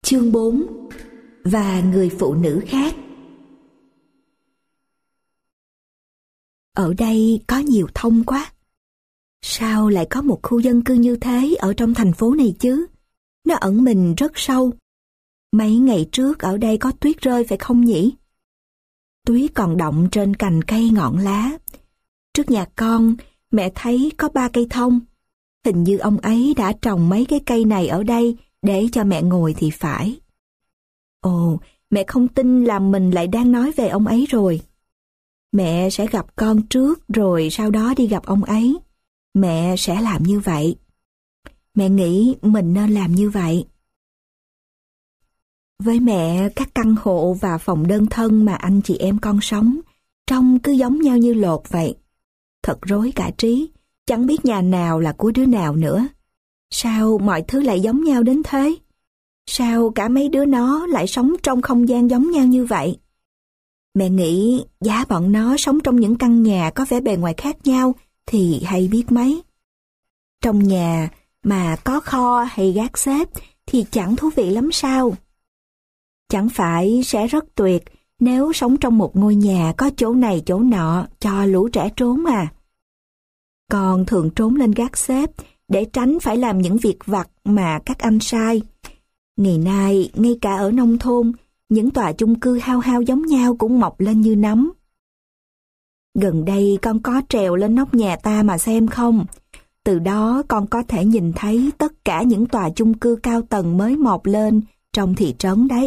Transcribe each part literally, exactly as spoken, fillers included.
Chương bốn. Và người phụ nữ khác. Ở đây có nhiều thông quá. Sao lại có một khu dân cư như thế ở trong thành phố này chứ? Nó ẩn mình rất sâu. Mấy ngày trước ở đây có tuyết rơi phải không nhỉ? Tuyết còn đọng trên cành cây ngọn lá. Trước nhà con, mẹ thấy có ba cây thông. Hình như ông ấy đã trồng mấy cái cây này ở đây để cho mẹ ngồi thì phải. Ồ, mẹ không tin là mình lại đang nói về ông ấy rồi. Mẹ sẽ gặp con trước rồi sau đó đi gặp ông ấy. Mẹ sẽ làm như vậy. Mẹ nghĩ mình nên làm như vậy. Với mẹ, các căn hộ và phòng đơn thân mà anh chị em con sống trông cứ giống nhau như lột vậy. Thật rối cả trí, chẳng biết nhà nào là của đứa nào nữa. Sao mọi thứ lại giống nhau đến thế? Sao cả mấy đứa nó lại sống trong không gian giống nhau như vậy? Mẹ nghĩ giá bọn nó sống trong những căn nhà có vẻ bề ngoài khác nhau thì hay biết mấy. Trong nhà mà có kho hay gác xếp thì chẳng thú vị lắm sao? Chẳng phải sẽ rất tuyệt nếu sống trong một ngôi nhà có chỗ này chỗ nọ cho lũ trẻ trốn à? Con thường trốn lên gác xếp để tránh phải làm những việc vặt mà các anh sai. Ngày nay, ngay cả ở nông thôn, những tòa chung cư hao hao giống nhau cũng mọc lên như nấm. Gần đây con có trèo lên nóc nhà ta mà xem không? Từ đó con có thể nhìn thấy tất cả những tòa chung cư cao tầng mới mọc lên trong thị trấn đấy.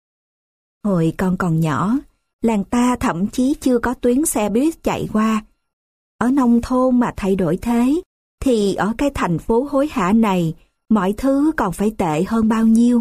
Hồi con còn nhỏ, làng ta thậm chí chưa có tuyến xe buýt chạy qua. Ở nông thôn mà thay đổi thế, thì ở cái thành phố hối hả này, mọi thứ còn phải tệ hơn bao nhiêu.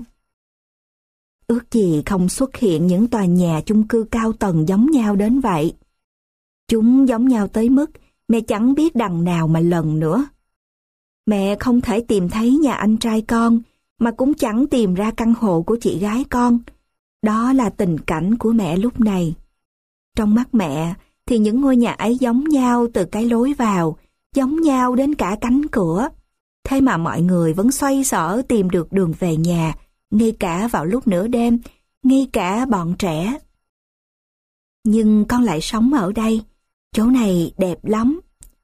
Ước gì không xuất hiện những tòa nhà chung cư cao tầng giống nhau đến vậy. Chúng giống nhau tới mức mẹ chẳng biết đằng nào mà lần nữa. Mẹ không thể tìm thấy nhà anh trai con, mà cũng chẳng tìm ra căn hộ của chị gái con. Đó là tình cảnh của mẹ lúc này. Trong mắt mẹ thì những ngôi nhà ấy giống nhau từ cái lối vào, giống nhau đến cả cánh cửa. Thế mà mọi người vẫn xoay sở tìm được đường về nhà, ngay cả vào lúc nửa đêm, ngay cả bọn trẻ. Nhưng con lại sống ở đây, chỗ này đẹp lắm.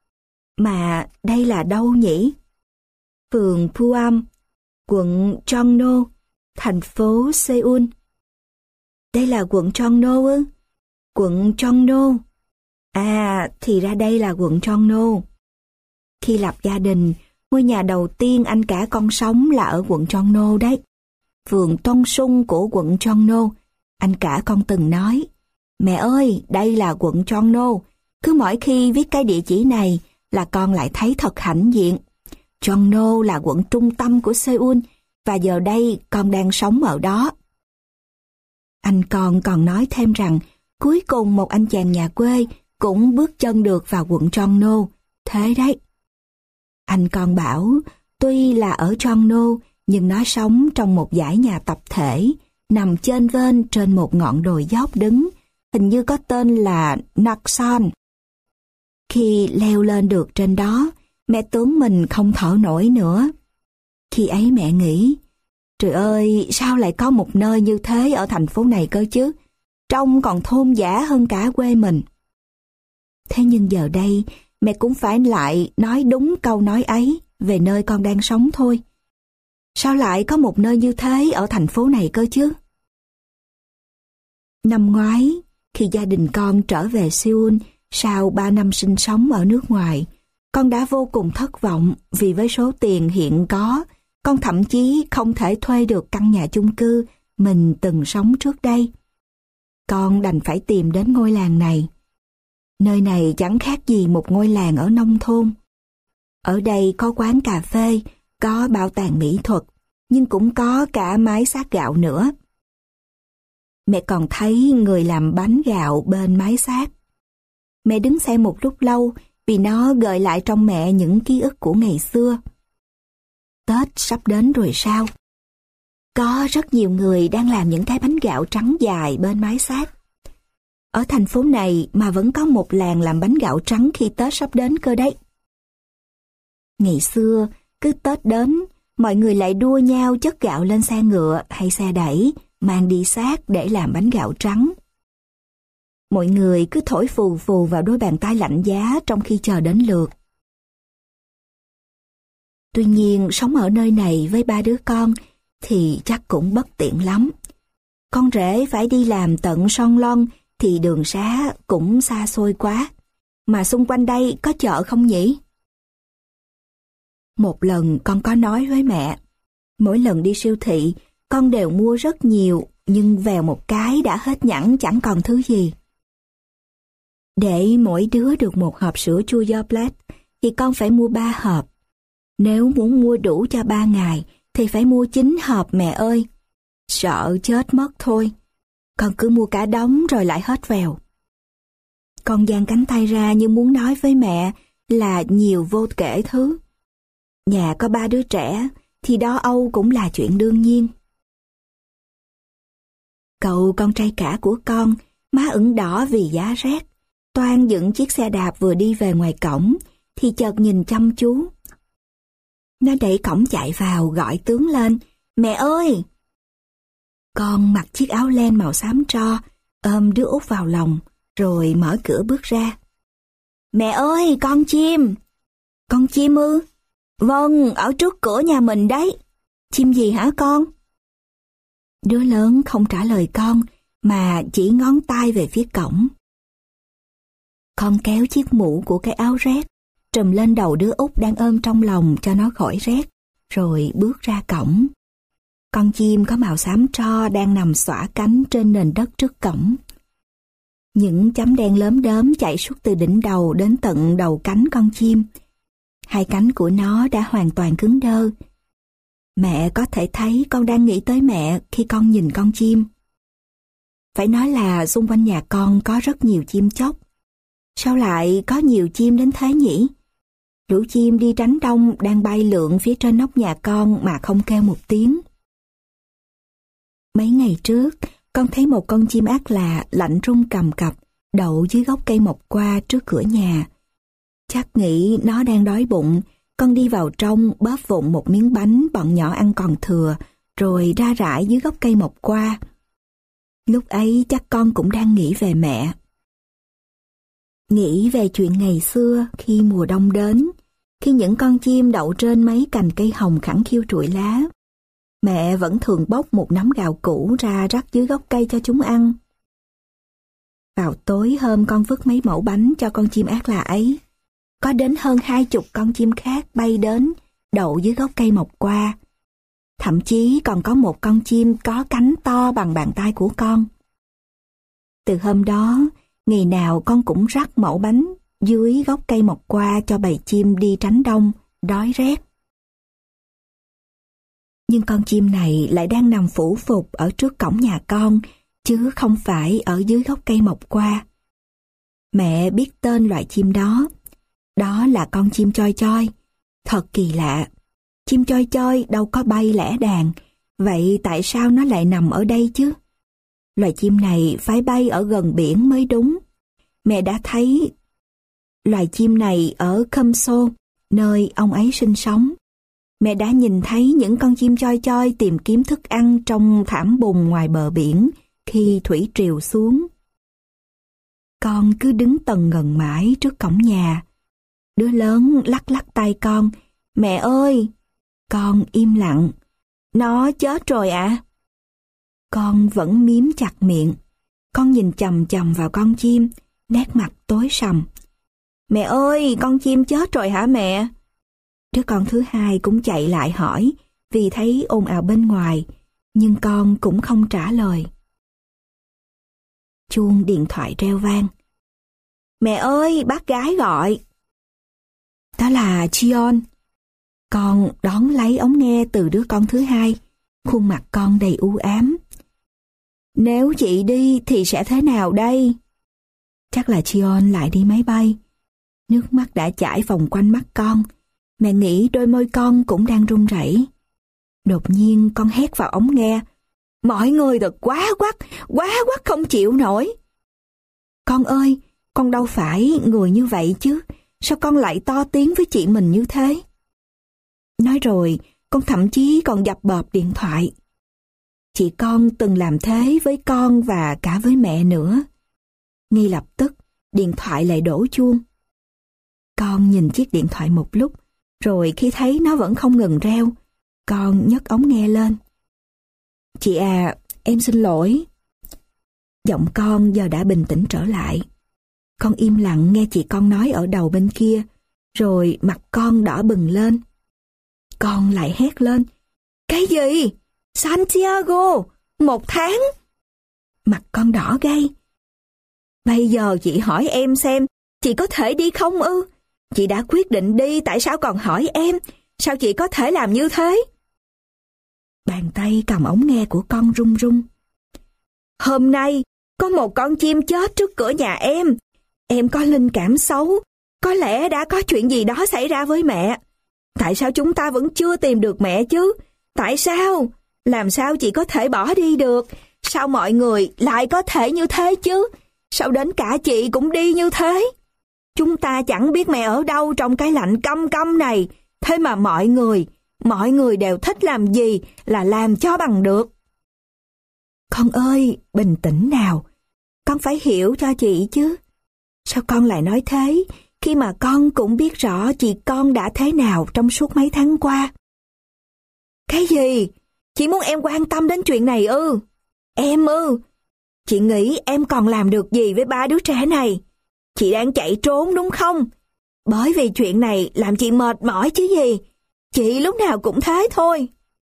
Mà đây là đâu nhỉ? Phường Puam, quận Chongno, thành phố Seoul. Đây là quận Chongno ư? Quận Chongno. À, thì ra đây là quận Chongno. Khi lập gia đình, ngôi nhà đầu tiên anh cả con sống là ở quận Chongno đấy. Phường Tông Sung của quận Chongno. Anh cả con từng nói, mẹ ơi, đây là quận Chongno. Cứ mỗi khi viết cái địa chỉ này là con lại thấy thật hãnh diện. Chongno là quận trung tâm của Seoul và giờ đây con đang sống ở đó. Anh con còn nói thêm rằng cuối cùng một anh chàng nhà quê cũng bước chân được vào quận Chongno. Thế đấy. Anh con bảo tuy là ở Chongno nhưng nó sống trong một dãy nhà tập thể nằm chênh vênh trên một ngọn đồi dốc đứng, hình như có tên là Nakson. Khi leo lên được trên đó, mẹ tưởng mình không thở nổi nữa. Khi ấy mẹ nghĩ, trời ơi, sao lại có một nơi như thế ở thành phố này cơ chứ? Trông còn thôn dã hơn cả quê mình. Thế nhưng giờ đây, mẹ cũng phải lại nói đúng câu nói ấy về nơi con đang sống thôi. Sao lại có một nơi như thế ở thành phố này cơ chứ? Năm ngoái, khi gia đình con trở về Seoul sau ba năm sinh sống ở nước ngoài, con đã vô cùng thất vọng vì với số tiền hiện có, con thậm chí không thể thuê được căn nhà chung cư mình từng sống trước đây. Con đành phải tìm đến ngôi làng này. Nơi này chẳng khác gì một ngôi làng ở nông thôn. Ở đây có quán cà phê, có bảo tàng mỹ thuật, nhưng cũng có cả máy xát gạo nữa. Mẹ còn thấy người làm bánh gạo bên máy xát. Mẹ đứng xem một lúc lâu vì nó gợi lại trong mẹ những ký ức của ngày xưa. Tết sắp đến rồi sao? Có rất nhiều người đang làm những cái bánh gạo trắng dài bên máy xát. Ở thành phố này mà vẫn có một làng làm bánh gạo trắng khi Tết sắp đến cơ đấy. Ngày xưa, cứ Tết đến, mọi người lại đua nhau chất gạo lên xe ngựa hay xe đẩy, mang đi xác để làm bánh gạo trắng. Mọi người cứ thổi phù phù vào đôi bàn tay lạnh giá trong khi chờ đến lượt. Tuy nhiên, sống ở nơi này với ba đứa con thì chắc cũng bất tiện lắm. Con rể phải đi làm tận Son Lon thì đường xá cũng xa xôi quá. Mà xung quanh đây có chợ không nhỉ? Một lần con có nói với mẹ, mỗi lần đi siêu thị, con đều mua rất nhiều, nhưng vèo một cái đã hết nhẵn chẳng còn thứ gì. Để mỗi đứa được một hộp sữa chua Yoplait, thì con phải mua ba hộp. Nếu muốn mua đủ cho ba ngày, thì phải mua chín hộp mẹ ơi. Sợ chết mất thôi. Con cứ mua cả đống rồi lại hết vèo. Con dang cánh tay ra như muốn nói với mẹ là nhiều vô kể thứ. Nhà có ba đứa trẻ, thì đo âu cũng là chuyện đương nhiên. Cậu con trai cả của con, má ửng đỏ vì giá rét, toan dựng chiếc xe đạp vừa đi về ngoài cổng, thì chợt nhìn chăm chú. Nó đẩy cổng chạy vào gọi tướng lên, mẹ ơi! Con mặc chiếc áo len màu xám tro, ôm đứa út vào lòng, rồi mở cửa bước ra. Mẹ ơi, con chim! Con chim ư? Vâng, ở trước cửa nhà mình đấy. Chim gì hả con? Đứa lớn không trả lời con, mà chỉ ngón tay về phía cổng. Con kéo chiếc mũ của cái áo rét, trùm lên đầu đứa út đang ôm trong lòng cho nó khỏi rét, rồi bước ra cổng. Con chim có màu xám tro đang nằm xõa cánh trên nền đất trước cổng. Những chấm đen lớm đớm chạy suốt từ đỉnh đầu đến tận đầu cánh con chim. Hai cánh của nó đã hoàn toàn cứng đơ. Mẹ có thể thấy con đang nghĩ tới mẹ khi con nhìn con chim. Phải nói là xung quanh nhà con có rất nhiều chim chóc. Sao lại có nhiều chim đến thế nhỉ? Lũ chim đi tránh đông đang bay lượn phía trên nóc nhà con mà không kêu một tiếng. Mấy ngày trước, con thấy một con chim ác lạ lạnh rung cầm cập đậu dưới gốc cây mộc qua trước cửa nhà. Chắc nghĩ nó đang đói bụng, con đi vào trong bóp vụn một miếng bánh bọn nhỏ ăn còn thừa, rồi ra rải dưới gốc cây mộc qua. Lúc ấy chắc con cũng đang nghĩ về mẹ. Nghĩ về chuyện ngày xưa khi mùa đông đến, khi những con chim đậu trên mấy cành cây hồng khẳng khiu trụi lá. Mẹ vẫn thường bóc một nắm gạo cũ ra rắc dưới gốc cây cho chúng ăn. Vào tối hôm con vứt mấy mẩu bánh cho con chim ác lạ ấy. Có đến hơn hai chục con chim khác bay đến, đậu dưới gốc cây mộc qua. Thậm chí còn có một con chim có cánh to bằng bàn tay của con. Từ hôm đó, ngày nào con cũng rắc mẩu bánh dưới gốc cây mộc qua cho bầy chim đi tránh đông, đói rét. Nhưng con chim này lại đang nằm phủ phục ở trước cổng nhà con, chứ không phải ở dưới gốc cây mộc qua. Mẹ biết tên loại chim đó. Đó là con chim choi choi. Thật kỳ lạ. Chim choi choi đâu có bay lẻ đàn. Vậy tại sao nó lại nằm ở đây chứ? Loài chim này phải bay ở gần biển mới đúng. Mẹ đã thấy loài chim này ở Khâm Sô, nơi ông ấy sinh sống. Mẹ đã nhìn thấy những con chim choi choi tìm kiếm thức ăn trong thảm bùn ngoài bờ biển khi thủy triều xuống. Con cứ đứng tần ngần mãi trước cổng nhà. Đứa lớn lắc lắc tay con. Mẹ ơi! Con im lặng. Nó chết rồi ạ. À? Con vẫn miếm chặt miệng. Con nhìn chằm chằm vào con chim, nét mặt tối sầm. Mẹ ơi! Con chim chết rồi hả mẹ? Đứa con thứ hai cũng chạy lại hỏi, vì thấy ồn ào bên ngoài, nhưng con cũng không trả lời. Chuông điện thoại reo vang. Mẹ ơi! Bác gái gọi. Đó là Chion. Con đón lấy ống nghe từ đứa con thứ hai, khuôn mặt con đầy u ám. Nếu chị đi thì sẽ thế nào đây? Chắc là Chion lại đi máy bay. Nước mắt đã chảy vòng quanh mắt con. Mẹ nghĩ đôi môi con cũng đang run rẩy. Đột nhiên con hét vào ống nghe. Mọi người thật quá quắt, quá quắt không chịu nổi. Con ơi, con đâu phải người như vậy chứ. Sao con lại to tiếng với chị mình như thế? Nói rồi, Con thậm chí còn dập bợp điện thoại. Chị con từng làm thế với con và cả với mẹ nữa. Ngay lập tức, điện thoại lại đổ chuông. Con nhìn chiếc điện thoại một lúc, rồi khi thấy nó vẫn không ngừng reo, con nhấc ống nghe lên. Chị à, em xin lỗi. Giọng con giờ đã bình tĩnh trở lại. Con im lặng nghe chị con nói ở đầu bên kia, rồi mặt con đỏ bừng lên. Con lại hét lên. Cái gì? Santiago, một tháng? Mặt con đỏ gay. Bây giờ chị hỏi em xem, chị có thể đi không ư? Chị đã quyết định đi, tại sao còn hỏi em? Sao chị có thể làm như thế? Bàn tay cầm ống nghe của con run run. Hôm nay, có một con chim chết trước cửa nhà em. Em có linh cảm xấu. Có lẽ đã có chuyện gì đó xảy ra với mẹ. Tại sao chúng ta vẫn chưa tìm được mẹ chứ? Tại sao? Làm sao chị có thể bỏ đi được? Sao mọi người lại có thể như thế chứ? Sao đến cả chị cũng đi như thế? Chúng ta chẳng biết mẹ ở đâu trong cái lạnh căm căm này. Thế mà mọi người, mọi người đều thích làm gì là làm cho bằng được. Con ơi, bình tĩnh nào. Con phải hiểu cho chị chứ. Sao con lại nói thế, khi mà con cũng biết rõ chị con đã thế nào trong suốt mấy tháng qua? Cái gì? Chị muốn em quan tâm đến chuyện này ư? Em ư? Chị nghĩ em còn làm được gì với ba đứa trẻ này? Chị đang chạy trốn đúng không? Bởi vì chuyện này làm chị mệt mỏi chứ gì. Chị lúc nào cũng thế thôi.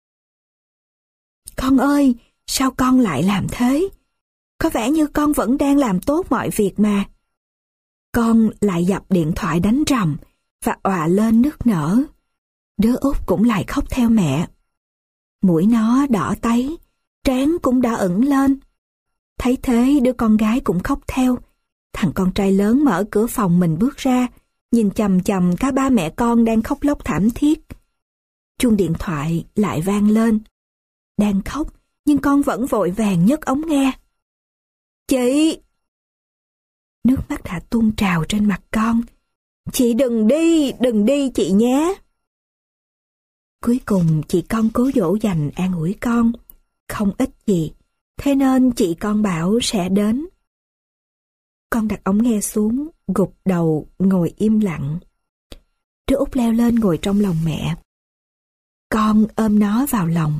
Con ơi, sao con lại làm thế? Có vẻ như con vẫn đang làm tốt mọi việc mà. Con lại dập điện thoại đánh rầm và òa lên nức nở. Đứa út cũng lại khóc theo mẹ. Mũi nó đỏ tấy, trán cũng đã ửng lên. Thấy thế đứa con gái cũng khóc theo. Thằng con trai lớn mở cửa phòng mình bước ra, nhìn chằm chằm cả ba mẹ con đang khóc lóc thảm thiết. Chuông điện thoại lại vang lên. Đang khóc, nhưng con vẫn vội vàng nhấc ống nghe. Chị! Nước mắt đã tuôn trào trên mặt con. Chị đừng đi, đừng đi chị nhé. Cuối cùng chị con cố dỗ dành an ủi con. Không ít gì, thế nên chị con bảo sẽ đến. Con đặt ống nghe xuống, gục đầu, ngồi im lặng. Đứa út leo lên ngồi trong lòng mẹ. Con ôm nó vào lòng.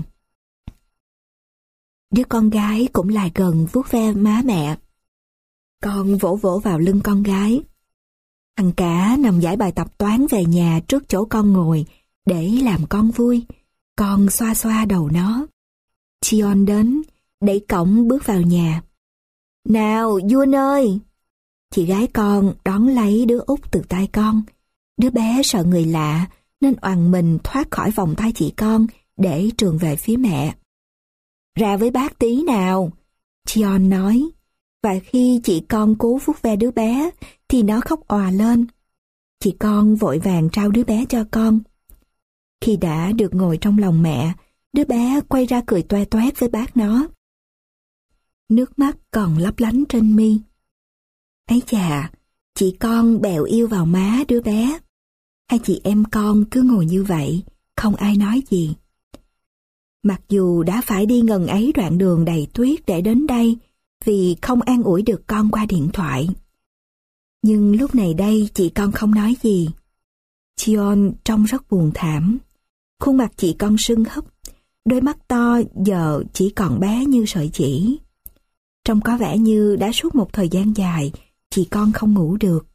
Đứa con gái cũng lại gần vuốt ve má mẹ. Con vỗ vỗ vào lưng con gái. Thằng cả nằm giải bài tập toán về nhà trước chỗ con ngồi để làm con vui. Con xoa xoa đầu nó. Chion đến, đẩy cổng bước vào nhà. Nào, Jun ơi! Chị gái con đón lấy đứa út từ tay con. Đứa bé sợ người lạ nên oằn mình thoát khỏi vòng tay chị con để trường về phía mẹ. Ra với bác tí nào, Chion nói. Và khi chị con cố vuốt ve đứa bé thì nó khóc òa lên. Chị con vội vàng trao đứa bé cho con. Khi đã được ngồi trong lòng mẹ, đứa bé quay ra cười toe toét với bác nó. Nước mắt còn lấp lánh trên mi. Ấy chà, chị con bèo yêu vào má đứa bé. Hai chị em con cứ ngồi như vậy, không ai nói gì. Mặc dù đã phải đi ngần ấy đoạn đường đầy tuyết để đến đây, vì không an ủi được con qua điện thoại. Nhưng lúc này đây chị con không nói gì. Chion trông rất buồn thảm. Khuôn mặt chị con sưng húp, đôi mắt to giờ chỉ còn bé như sợi chỉ. Trông có vẻ như đã suốt một thời gian dài, chị con không ngủ được.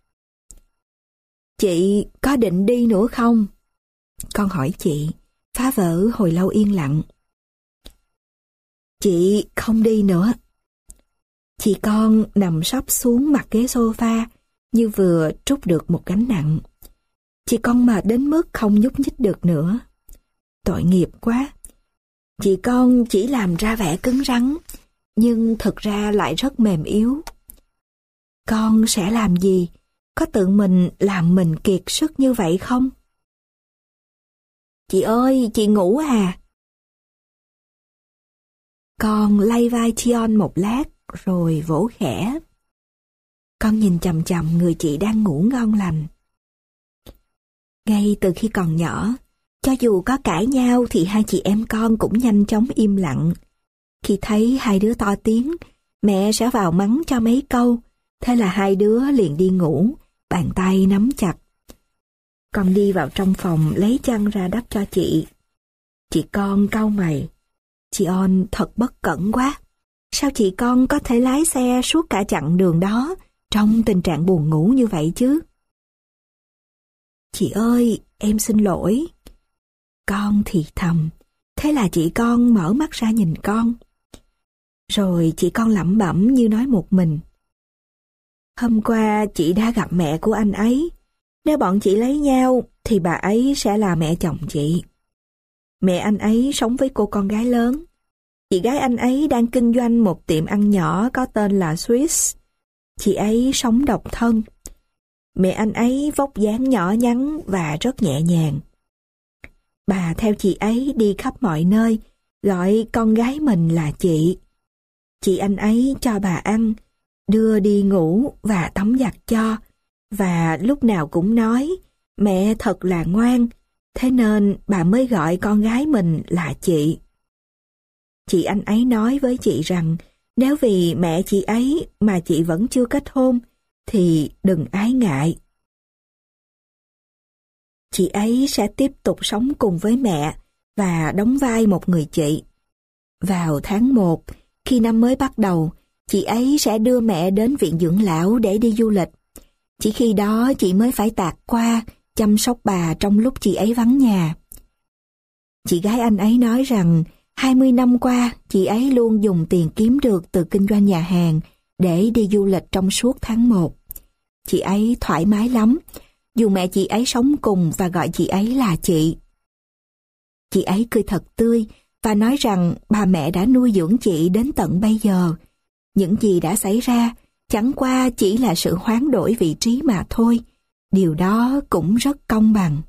Chị có định đi nữa không? Con hỏi chị, phá vỡ hồi lâu yên lặng. Chị không đi nữa. Chị con nằm sấp xuống mặt ghế sofa như vừa trút được một gánh nặng. Chị con mệt đến mức không nhúc nhích được nữa. Tội nghiệp quá. Chị con chỉ làm ra vẻ cứng rắn, nhưng thực ra lại rất mềm yếu. Con sẽ làm gì? Có tự mình làm mình kiệt sức như vậy không? Chị ơi, chị ngủ à? Con lay vai Chion một lát rồi vỗ khẽ. Con nhìn chằm chằm người chị đang ngủ ngon lành. Ngay từ khi còn nhỏ, Cho dù có cãi nhau thì hai chị em con cũng nhanh chóng im lặng. Khi thấy hai đứa to tiếng, mẹ sẽ vào mắng cho mấy câu, thế là hai đứa liền đi ngủ, bàn tay nắm chặt. Con đi vào trong phòng lấy chăn ra đắp cho chị. Chị con cau mày. Chị On thật bất cẩn quá. Sao chị con có thể lái xe suốt cả chặng đường đó trong tình trạng buồn ngủ như vậy chứ? Chị ơi, em xin lỗi. Con thì thầm. Thế là chị con mở mắt ra nhìn con. Rồi chị con lẩm bẩm như nói một mình. Hôm qua chị đã gặp mẹ của anh ấy. Nếu bọn chị lấy nhau thì bà ấy sẽ là mẹ chồng chị. Mẹ anh ấy sống với cô con gái lớn. Chị gái anh ấy đang kinh doanh một tiệm ăn nhỏ có tên là Swiss. Chị ấy sống độc thân. Mẹ anh ấy vóc dáng nhỏ nhắn và rất nhẹ nhàng. Bà theo chị ấy đi khắp mọi nơi, gọi con gái mình là chị. Chị anh ấy cho bà ăn, đưa đi ngủ và tắm giặt cho, và lúc nào cũng nói mẹ thật là ngoan, thế nên bà mới gọi con gái mình là chị. Chị anh ấy nói với chị rằng nếu vì mẹ chị ấy mà chị vẫn chưa kết hôn thì đừng ái ngại. Chị ấy sẽ tiếp tục sống cùng với mẹ và đóng vai một người chị. Vào tháng một, khi năm mới bắt đầu, chị ấy sẽ đưa mẹ đến viện dưỡng lão để đi du lịch. Chỉ khi đó chị mới phải tạt qua, chăm sóc bà trong lúc chị ấy vắng nhà. Chị gái anh ấy nói rằng hai mươi năm qua, chị ấy luôn dùng tiền kiếm được từ kinh doanh nhà hàng để đi du lịch trong suốt tháng một. Chị ấy thoải mái lắm, dù mẹ chị ấy sống cùng và gọi chị ấy là chị. Chị ấy cười thật tươi và nói rằng bà mẹ đã nuôi dưỡng chị đến tận bây giờ. Những gì đã xảy ra chẳng qua chỉ là sự hoán đổi vị trí mà thôi. Điều đó cũng rất công bằng.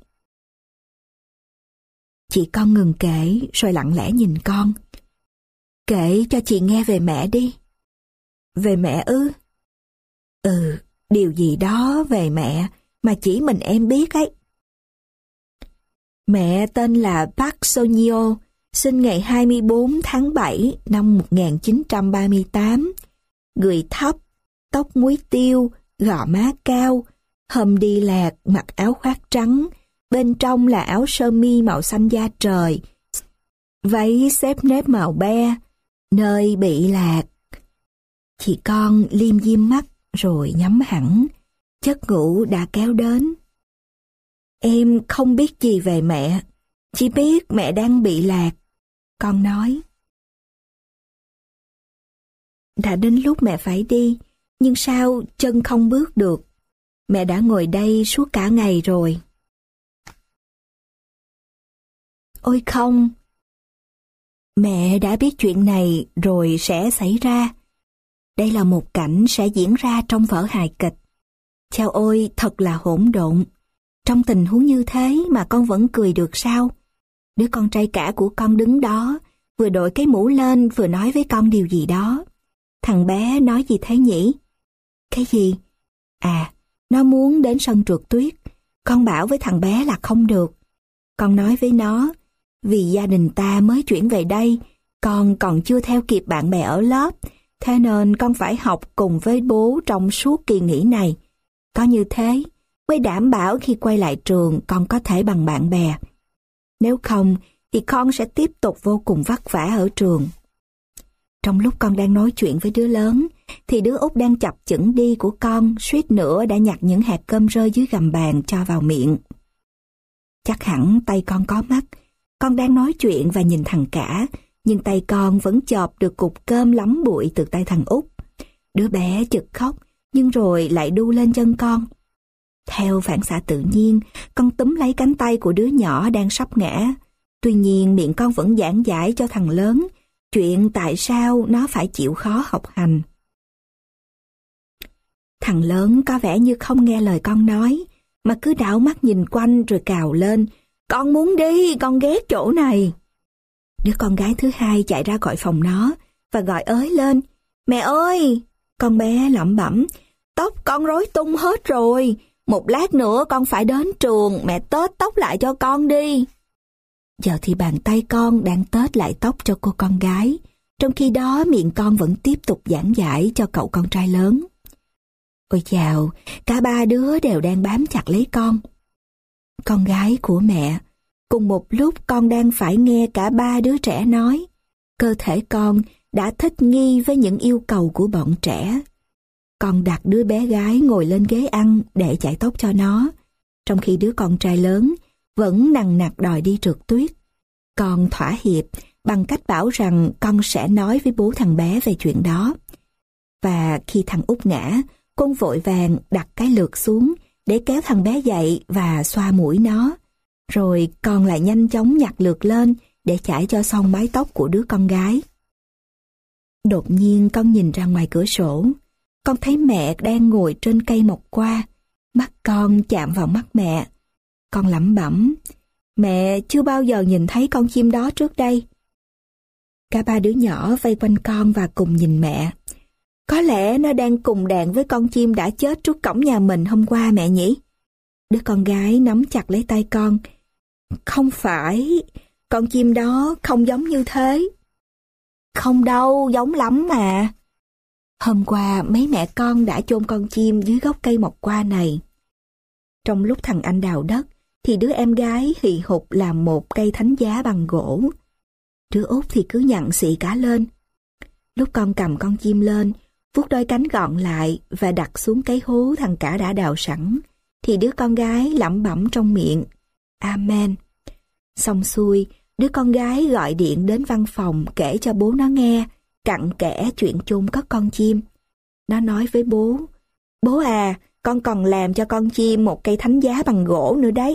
Chị con ngừng kể rồi lặng lẽ nhìn con. Kể cho chị nghe về mẹ đi. Về mẹ ư? Ừ, điều gì đó về mẹ mà chỉ mình em biết ấy. Mẹ tên là Park Sonyo, sinh ngày hai mươi bốn tháng bảy năm một nghìn chín trăm ba mươi tám. Người thấp, tóc muối tiêu, gò má cao, hầm đi lạc, mặc áo khoác trắng, bên trong là áo sơ mi màu xanh da trời, váy xếp nếp màu be, nơi bị lạc. Chị con liêm diêm mắt rồi nhắm hẳn, giấc ngủ đã kéo đến. Em không biết gì về mẹ, chỉ biết mẹ đang bị lạc, con nói. Đã đến lúc mẹ phải đi, nhưng sao chân không bước được. Mẹ đã ngồi đây suốt cả ngày rồi. Ôi không! Mẹ đã biết chuyện này rồi sẽ xảy ra. Đây là một cảnh sẽ diễn ra trong vở hài kịch. Chao ôi, thật là hỗn độn. Trong tình huống như thế mà con vẫn cười được sao? Đứa con trai cả của con đứng đó, vừa đội cái mũ lên vừa nói với con điều gì đó. Thằng bé nói gì thế nhỉ? Cái gì? À, nó muốn đến sân trượt tuyết. Con bảo với thằng bé là không được. Con nói với nó, vì gia đình ta mới chuyển về đây, con còn chưa theo kịp bạn bè ở lớp, thế nên con phải học cùng với bố trong suốt kỳ nghỉ này. Có như thế mới đảm bảo khi quay lại trường con có thể bằng bạn bè. Nếu không thì con sẽ tiếp tục vô cùng vất vả ở trường. Trong lúc con đang nói chuyện với đứa lớn, thì đứa út đang chập chững đi của con suýt nữa đã nhặt những hạt cơm rơi dưới gầm bàn cho vào miệng. Chắc hẳn tay con có mắt. Con đang nói chuyện và nhìn thằng cả, nhưng tay con vẫn chộp được cục cơm lắm bụi từ tay thằng út. Đứa bé chực khóc, nhưng rồi lại đu lên chân con. Theo phản xạ tự nhiên, con túm lấy cánh tay của đứa nhỏ đang sắp ngã. Tuy nhiên miệng con vẫn giảng giải cho thằng lớn chuyện tại sao nó phải chịu khó học hành. Thằng lớn có vẻ như không nghe lời con nói, mà cứ đảo mắt nhìn quanh rồi cào lên. Con muốn đi, con ghét chỗ này. Đứa con gái thứ hai chạy ra gọi phòng nó và gọi ới lên. Mẹ ơi! Con bé lẩm bẩm. Tóc con rối tung hết rồi. Một lát nữa con phải đến trường, mẹ tết tóc lại cho con đi. Giờ thì bàn tay con đang tết lại tóc cho cô con gái, trong khi đó miệng con vẫn tiếp tục giảng giải cho cậu con trai lớn. Ôi chào, cả ba đứa đều đang bám chặt lấy con. Con gái của mẹ, cùng một lúc con đang phải nghe cả ba đứa trẻ nói. Cơ thể con đã thích nghi với những yêu cầu của bọn trẻ. Con đặt đứa bé gái ngồi lên ghế ăn để chải tóc cho nó, trong khi đứa con trai lớn vẫn nằng nặc đòi đi trượt tuyết. Con thỏa hiệp bằng cách bảo rằng con sẽ nói với bố thằng bé về chuyện đó. Và khi thằng út ngã, con vội vàng đặt cái lược xuống để kéo thằng bé dậy và xoa mũi nó. Rồi con lại nhanh chóng nhặt lược lên để chải cho xong mái tóc của đứa con gái. Đột nhiên con nhìn ra ngoài cửa sổ. Con thấy mẹ đang ngồi trên cây mộc qua. Mắt con chạm vào mắt mẹ. Con lẩm bẩm, mẹ chưa bao giờ nhìn thấy con chim đó trước đây. Cả ba đứa nhỏ vây quanh con và cùng nhìn mẹ. Có lẽ nó đang cùng đàn với con chim đã chết trước cổng nhà mình hôm qua mẹ nhỉ? Đứa con gái nắm chặt lấy tay con. Không phải, con chim đó không giống như thế. Không đâu, giống lắm mà. Hôm qua mấy mẹ con đã chôn con chim dưới gốc cây mộc qua này. Trong lúc thằng anh đào đất, thì đứa em gái hì hục làm một cây thánh giá bằng gỗ. Đứa út thì cứ nhặn xị cả lên. Lúc con cầm con chim lên, vuốt đôi cánh gọn lại và đặt xuống cái hố thằng cả đã đào sẵn, thì đứa con gái lẩm bẩm trong miệng, Amen. Xong xuôi, đứa con gái gọi điện đến văn phòng kể cho bố nó nghe, cặn kẽ chuyện chôn cất con chim. Nó nói với bố, bố à, con còn làm cho con chim một cây thánh giá bằng gỗ nữa đấy.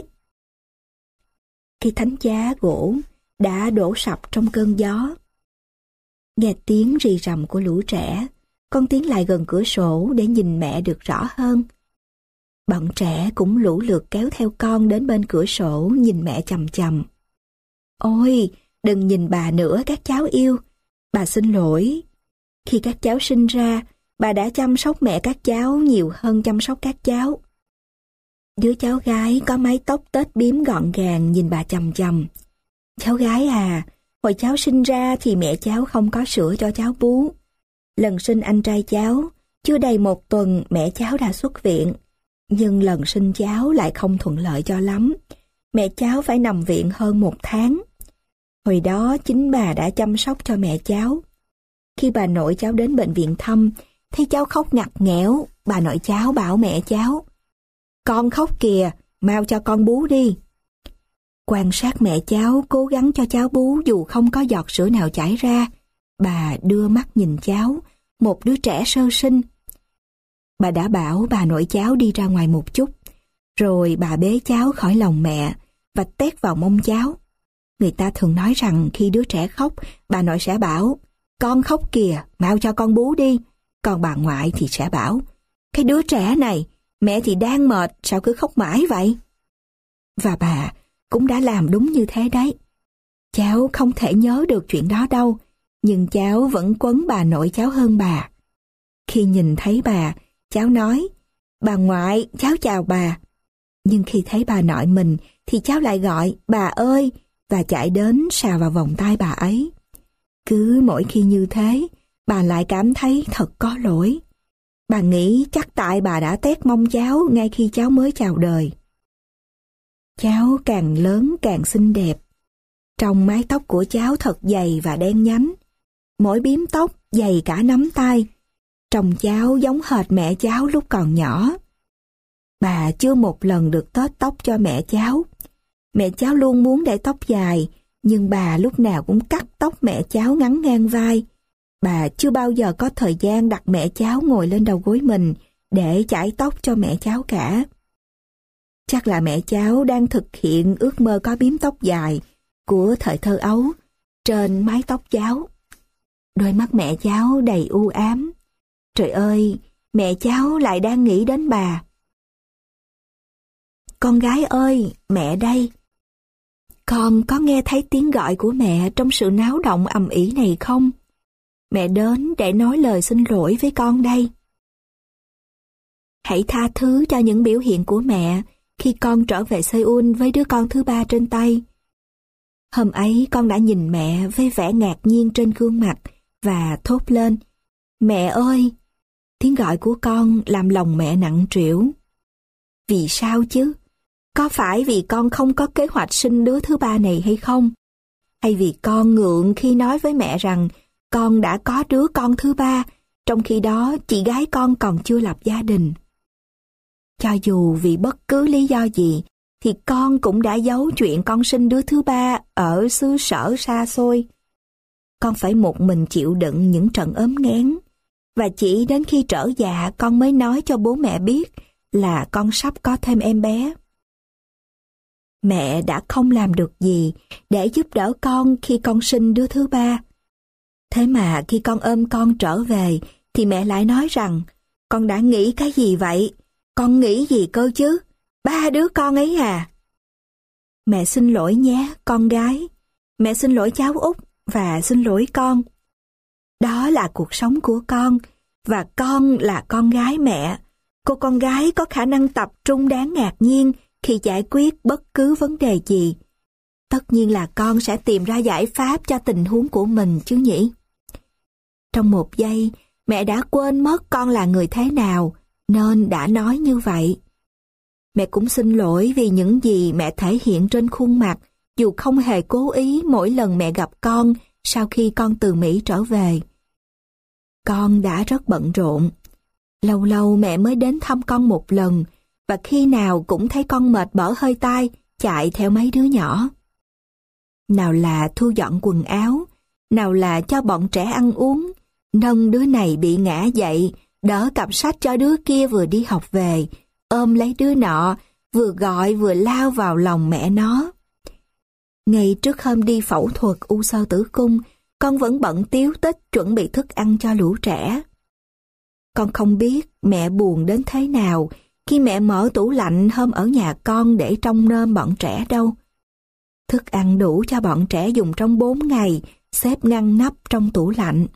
Cây thánh giá gỗ đã đổ sập trong cơn gió. Nghe tiếng rì rầm của lũ trẻ, con tiến lại gần cửa sổ để nhìn mẹ được rõ hơn. Bọn trẻ cũng lũ lượt kéo theo con đến bên cửa sổ nhìn mẹ chằm chằm. Ôi, đừng nhìn bà nữa các cháu yêu. Bà xin lỗi. Khi các cháu sinh ra, bà đã chăm sóc mẹ các cháu nhiều hơn chăm sóc các cháu. Đứa cháu gái có mái tóc tết bím gọn gàng nhìn bà chằm chằm. Cháu gái à, hồi cháu sinh ra thì mẹ cháu không có sữa cho cháu bú. Lần sinh anh trai cháu, chưa đầy một tuần mẹ cháu đã xuất viện. Nhưng lần sinh cháu lại không thuận lợi cho lắm. Mẹ cháu phải nằm viện hơn một tháng. Hồi đó chính bà đã chăm sóc cho mẹ cháu. Khi bà nội cháu đến bệnh viện thăm, thấy cháu khóc ngặt nghẽo, bà nội cháu bảo mẹ cháu, con khóc kìa, mau cho con bú đi. Quan sát mẹ cháu cố gắng cho cháu bú dù không có giọt sữa nào chảy ra, bà đưa mắt nhìn cháu, một đứa trẻ sơ sinh. Bà đã bảo bà nội cháu đi ra ngoài một chút, rồi bà bế cháu khỏi lòng mẹ và tét vào mông cháu. Người ta thường nói rằng khi đứa trẻ khóc, bà nội sẽ bảo, con khóc kìa, mau cho con bú đi. Còn bà ngoại thì sẽ bảo, cái đứa trẻ này, mẹ thì đang mệt, sao cứ khóc mãi vậy? Và bà cũng đã làm đúng như thế đấy. Cháu không thể nhớ được chuyện đó đâu, nhưng cháu vẫn quấn bà nội cháu hơn bà. Khi nhìn thấy bà, cháu nói, bà ngoại, cháu chào bà. Nhưng khi thấy bà nội mình, thì cháu lại gọi, bà ơi, và chạy đến sờ vào vòng tay bà ấy. Cứ mỗi khi như thế, bà lại cảm thấy thật có lỗi. Bà nghĩ chắc tại bà đã tét mông cháu ngay khi cháu mới chào đời. Cháu càng lớn càng xinh đẹp. Trong mái tóc của cháu thật dày và đen nhánh. Mỗi bím tóc dày cả nắm tay. Trông cháu giống hệt mẹ cháu lúc còn nhỏ. Bà chưa một lần được tết tóc cho mẹ cháu. Mẹ cháu luôn muốn để tóc dài, nhưng bà lúc nào cũng cắt tóc mẹ cháu ngắn ngang vai. Bà chưa bao giờ có thời gian đặt mẹ cháu ngồi lên đầu gối mình để chải tóc cho mẹ cháu cả. Chắc là mẹ cháu đang thực hiện ước mơ có bím tóc dài của thời thơ ấu trên mái tóc cháu. Đôi mắt mẹ cháu đầy u ám. Trời ơi, mẹ cháu lại đang nghĩ đến bà. Con gái ơi, mẹ đây. Con có nghe thấy tiếng gọi của mẹ trong sự náo động ầm ĩ này không? Mẹ đến để nói lời xin lỗi với con đây. Hãy tha thứ cho những biểu hiện của mẹ khi con trở về Seoul với đứa con thứ ba trên tay. Hôm ấy con đã nhìn mẹ với vẻ ngạc nhiên trên gương mặt và thốt lên, mẹ ơi! Tiếng gọi của con làm lòng mẹ nặng trĩu. Vì sao chứ? Có phải vì con không có kế hoạch sinh đứa thứ ba này hay không? Hay vì con ngượng khi nói với mẹ rằng con đã có đứa con thứ ba, trong khi đó chị gái con còn chưa lập gia đình? Cho dù vì bất cứ lý do gì, thì con cũng đã giấu chuyện con sinh đứa thứ ba ở xứ sở xa xôi. Con phải một mình chịu đựng những trận ốm nghén, và chỉ đến khi trở già con mới nói cho bố mẹ biết là con sắp có thêm em bé. Mẹ đã không làm được gì để giúp đỡ con khi con sinh đứa thứ ba. Thế mà khi con ôm con trở về thì mẹ lại nói rằng, con đã nghĩ cái gì vậy? Con nghĩ gì cơ chứ? Ba đứa con ấy à? Mẹ xin lỗi nhé, con gái. Mẹ xin lỗi cháu út và xin lỗi con. Đó là cuộc sống của con, và con là con gái mẹ. Cô con gái có khả năng tập trung đáng ngạc nhiên khi giải quyết bất cứ vấn đề gì. Tất nhiên là con sẽ tìm ra giải pháp cho tình huống của mình chứ nhỉ? Trong một giây, mẹ đã quên mất con là người thế nào, nên đã nói như vậy. Mẹ cũng xin lỗi vì những gì mẹ thể hiện trên khuôn mặt, dù không hề cố ý mỗi lần mẹ gặp con sau khi con từ Mỹ trở về. Con đã rất bận rộn. Lâu lâu mẹ mới đến thăm con một lần, và khi nào cũng thấy con mệt bở hơi tai, chạy theo mấy đứa nhỏ. Nào là thu dọn quần áo, nào là cho bọn trẻ ăn uống, nâng đứa này bị ngã dậy, đỡ cặp sách cho đứa kia vừa đi học về, ôm lấy đứa nọ, vừa gọi vừa lao vào lòng mẹ nó. Ngay trước hôm đi phẫu thuật u xơ tử cung, con vẫn bận tíu tích chuẩn bị thức ăn cho lũ trẻ. Con không biết mẹ buồn đến thế nào khi mẹ mở tủ lạnh hôm ở nhà con để trông nom bọn trẻ đâu. Thức ăn đủ cho bọn trẻ dùng trong bốn ngày, xếp ngăn nắp trong tủ lạnh.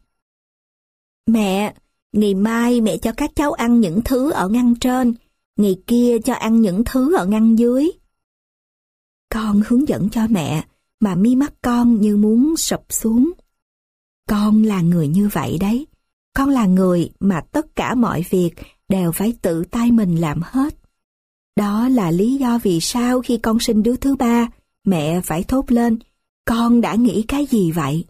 Mẹ, ngày mai mẹ cho các cháu ăn những thứ ở ngăn trên, ngày kia cho ăn những thứ ở ngăn dưới. Con hướng dẫn cho mẹ, mà mi mắt con như muốn sụp xuống. Con là người như vậy đấy. Con là người mà tất cả mọi việc đều phải tự tay mình làm hết. Đó là lý do vì sao khi con sinh đứa thứ ba, mẹ phải thốt lên, con đã nghĩ cái gì vậy?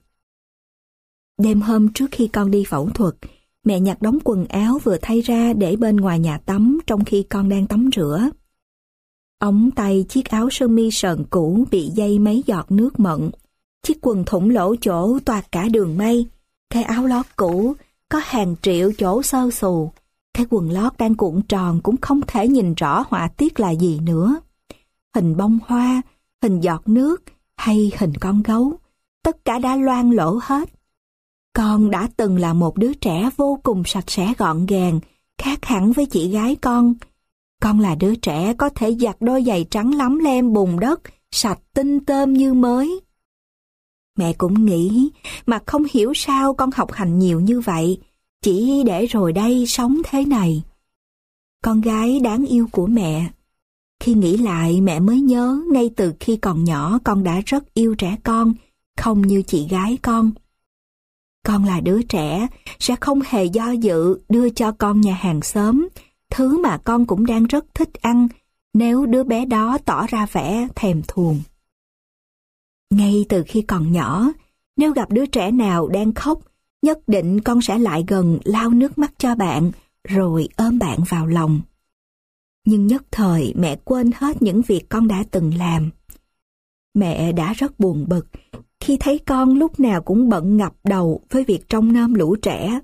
Đêm hôm trước khi con đi phẫu thuật, mẹ nhặt đống quần áo vừa thay ra để bên ngoài nhà tắm trong khi con đang tắm rửa. Ống tay chiếc áo sơ mi sờn cũ bị dây mấy giọt nước mận, chiếc quần thủng lỗ chỗ toạc cả đường may, cái áo lót cũ có hàng triệu chỗ xơ xù, cái quần lót đang cuộn tròn cũng không thể nhìn rõ họa tiết là gì nữa. Hình bông hoa, hình giọt nước hay hình con gấu, tất cả đã loang lỗ hết. Con đã từng là một đứa trẻ vô cùng sạch sẽ gọn gàng, khác hẳn với chị gái con. Con là đứa trẻ có thể giặt đôi giày trắng lấm lem bùn đất, sạch tinh tươm như mới. Mẹ cũng nghĩ, mà không hiểu sao con học hành nhiều như vậy, chỉ để rồi đây sống thế này. Con gái đáng yêu của mẹ. Khi nghĩ lại mẹ mới nhớ ngay từ khi còn nhỏ con đã rất yêu trẻ con, không như chị gái con. Con là đứa trẻ, sẽ không hề do dự đưa cho con nhà hàng xóm, thứ mà con cũng đang rất thích ăn, nếu đứa bé đó tỏ ra vẻ thèm thuồng. Ngay từ khi còn nhỏ, nếu gặp đứa trẻ nào đang khóc, nhất định con sẽ lại gần lau nước mắt cho bạn, rồi ôm bạn vào lòng. Nhưng nhất thời mẹ quên hết những việc con đã từng làm. Mẹ đã rất buồn bực khi thấy con lúc nào cũng bận ngập đầu với việc trông nom lũ trẻ.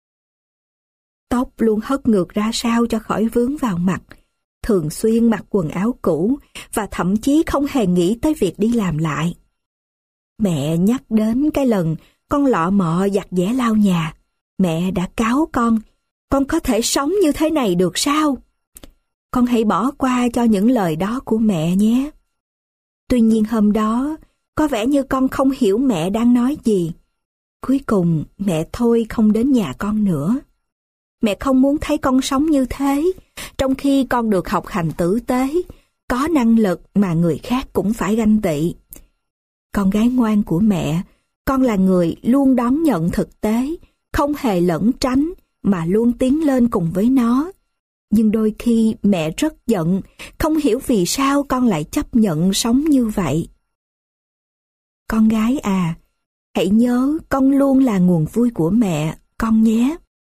Tóc luôn hất ngược ra sau cho khỏi vướng vào mặt, thường xuyên mặc quần áo cũ và thậm chí không hề nghĩ tới việc đi làm lại. Mẹ nhắc đến cái lần con lọ mọ giặt giẻ lau nhà. Mẹ đã cáu con, con có thể sống như thế này được sao? Con hãy bỏ qua cho những lời đó của mẹ nhé. Tuy nhiên hôm đó, có vẻ như con không hiểu mẹ đang nói gì. Cuối cùng, mẹ thôi không đến nhà con nữa. Mẹ không muốn thấy con sống như thế, trong khi con được học hành tử tế, có năng lực mà người khác cũng phải ganh tị. Con gái ngoan của mẹ, con là người luôn đón nhận thực tế, không hề lẩn tránh mà luôn tiến lên cùng với nó. Nhưng đôi khi mẹ rất giận, không hiểu vì sao con lại chấp nhận sống như vậy. Con gái à, hãy nhớ con luôn là nguồn vui của mẹ, con nhé.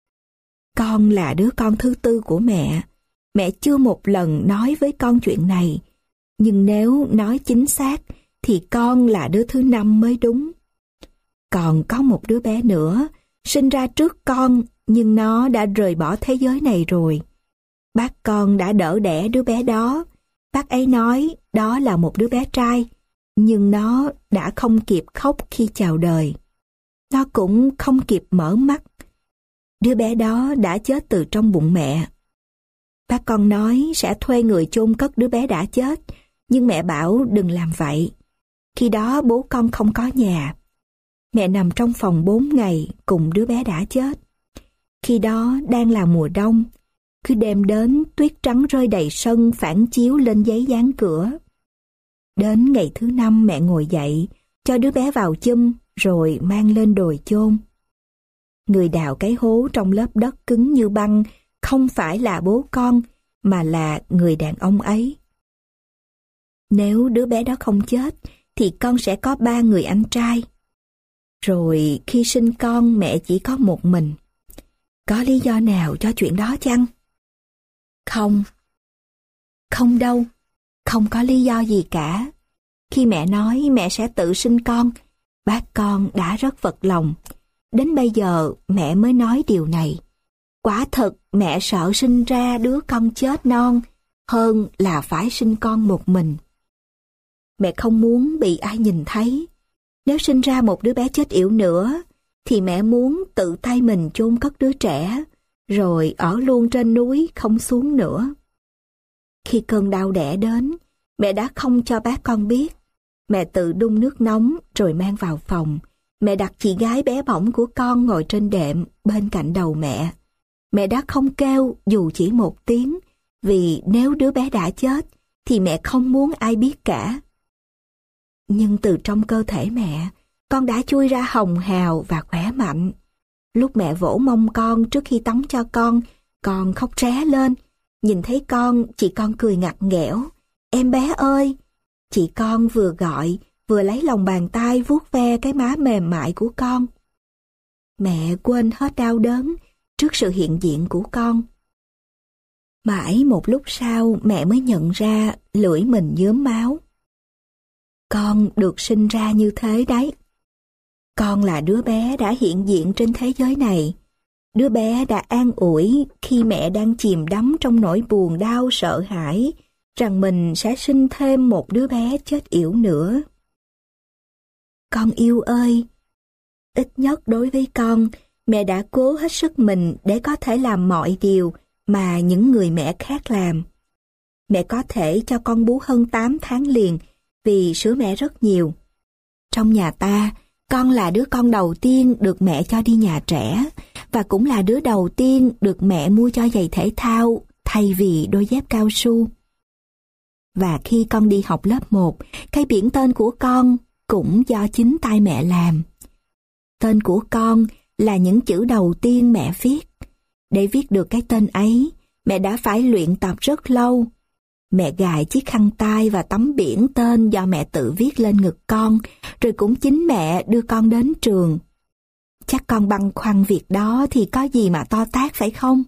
Con là đứa con thứ tư của mẹ. Mẹ chưa một lần nói với con chuyện này, nhưng nếu nói chính xác thì con là đứa thứ năm mới đúng. Còn có một đứa bé nữa, sinh ra trước con nhưng nó đã rời bỏ thế giới này rồi. Bác con đã đỡ đẻ đứa bé đó. Bác ấy nói đó là một đứa bé trai, nhưng nó đã không kịp khóc khi chào đời. Nó cũng không kịp mở mắt. Đứa bé đó đã chết từ trong bụng mẹ. Bác con nói sẽ thuê người chôn cất đứa bé đã chết, nhưng mẹ bảo đừng làm vậy. Khi đó bố con không có nhà. Mẹ nằm trong phòng bốn ngày cùng đứa bé đã chết. Khi đó đang là mùa đông. Cứ đêm đến, tuyết trắng rơi đầy sân phản chiếu lên giấy dán cửa. Đến ngày thứ năm mẹ ngồi dậy, cho đứa bé vào chum rồi mang lên đồi chôn. Người đào cái hố trong lớp đất cứng như băng không phải là bố con, mà là người đàn ông ấy. Nếu đứa bé đó không chết, thì con sẽ có ba người anh trai. Rồi khi sinh con mẹ chỉ có một mình. Có lý do nào cho chuyện đó chăng? Không. Không đâu. Không có lý do gì cả. Khi mẹ nói mẹ sẽ tự sinh con, bác con đã rất phật lòng. Đến bây giờ mẹ mới nói điều này. Quả thật mẹ sợ sinh ra đứa con chết non hơn là phải sinh con một mình. Mẹ không muốn bị ai nhìn thấy. Nếu sinh ra một đứa bé chết yểu nữa, thì mẹ muốn tự tay mình chôn cất đứa trẻ, rồi ở luôn trên núi không xuống nữa. Khi cơn đau đẻ đến, mẹ đã không cho bác con biết. Mẹ tự đun nước nóng rồi mang vào phòng. Mẹ đặt chị gái bé bỏng của con ngồi trên đệm bên cạnh đầu mẹ. Mẹ đã không kêu dù chỉ một tiếng, vì nếu đứa bé đã chết thì mẹ không muốn ai biết cả. Nhưng từ trong cơ thể mẹ, con đã chui ra hồng hào và khỏe mạnh. Lúc mẹ vỗ mông con trước khi tắm cho con, con khóc ré lên. Nhìn thấy con, chị con cười ngặt nghẽo. Em bé ơi! Chị con vừa gọi, vừa lấy lòng bàn tay vuốt ve cái má mềm mại của con. Mẹ quên hết đau đớn trước sự hiện diện của con. Mãi một lúc sau mẹ mới nhận ra lưỡi mình nhuốm máu. Con được sinh ra như thế đấy. Con là đứa bé đã hiện diện trên thế giới này. Đứa bé đã an ủi khi mẹ đang chìm đắm trong nỗi buồn đau sợ hãi rằng mình sẽ sinh thêm một đứa bé chết yểu nữa. Con yêu ơi! Ít nhất đối với con, mẹ đã cố hết sức mình để có thể làm mọi điều mà những người mẹ khác làm. Mẹ có thể cho con bú hơn tám tháng liền vì sữa mẹ rất nhiều. Trong nhà ta, con là đứa con đầu tiên được mẹ cho đi nhà trẻ và cũng là đứa đầu tiên được mẹ mua cho giày thể thao thay vì đôi dép cao su. Và khi con đi học lớp một, cái biển tên của con cũng do chính tay mẹ làm. Tên của con là những chữ đầu tiên mẹ viết. Để viết được cái tên ấy, mẹ đã phải luyện tập rất lâu. Mẹ gài chiếc khăn tay và tấm biển tên do mẹ tự viết lên ngực con, rồi cũng chính mẹ đưa con đến trường. Chắc con băn khoăn việc đó thì có gì mà to tát phải không?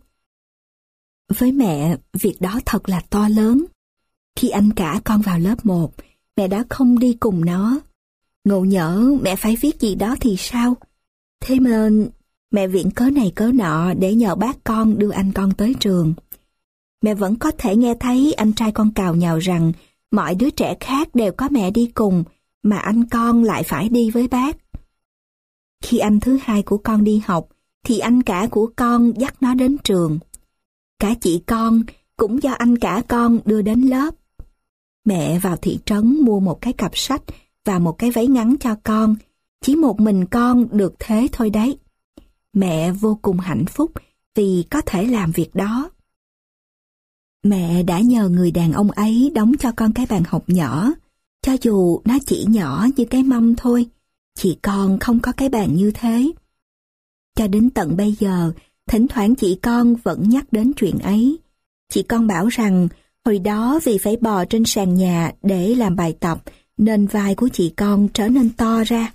Với mẹ, việc đó thật là to lớn. Khi anh cả con vào lớp một, mẹ đã không đi cùng nó. Ngộ nhỡ mẹ phải viết gì đó thì sao? Thế nên mẹ viện cớ này cớ nọ để nhờ bác con đưa anh con tới trường. Mẹ vẫn có thể nghe thấy anh trai con càu nhàu rằng mọi đứa trẻ khác đều có mẹ đi cùng, mà anh con lại phải đi với bác. Khi anh thứ hai của con đi học, thì anh cả của con dắt nó đến trường. Cả chị con cũng do anh cả con đưa đến lớp. Mẹ vào thị trấn mua một cái cặp sách và một cái váy ngắn cho con. Chỉ một mình con được thế thôi đấy. Mẹ vô cùng hạnh phúc vì có thể làm việc đó. Mẹ đã nhờ người đàn ông ấy đóng cho con cái bàn học nhỏ, Cho dù nó chỉ nhỏ như cái mâm thôi, chị con không có cái bàn như thế. Cho đến tận bây giờ, thỉnh thoảng chị con vẫn nhắc đến chuyện ấy. Chị con bảo rằng hồi đó vì phải bò trên sàn nhà để làm bài tập nên vai của chị con trở nên to ra.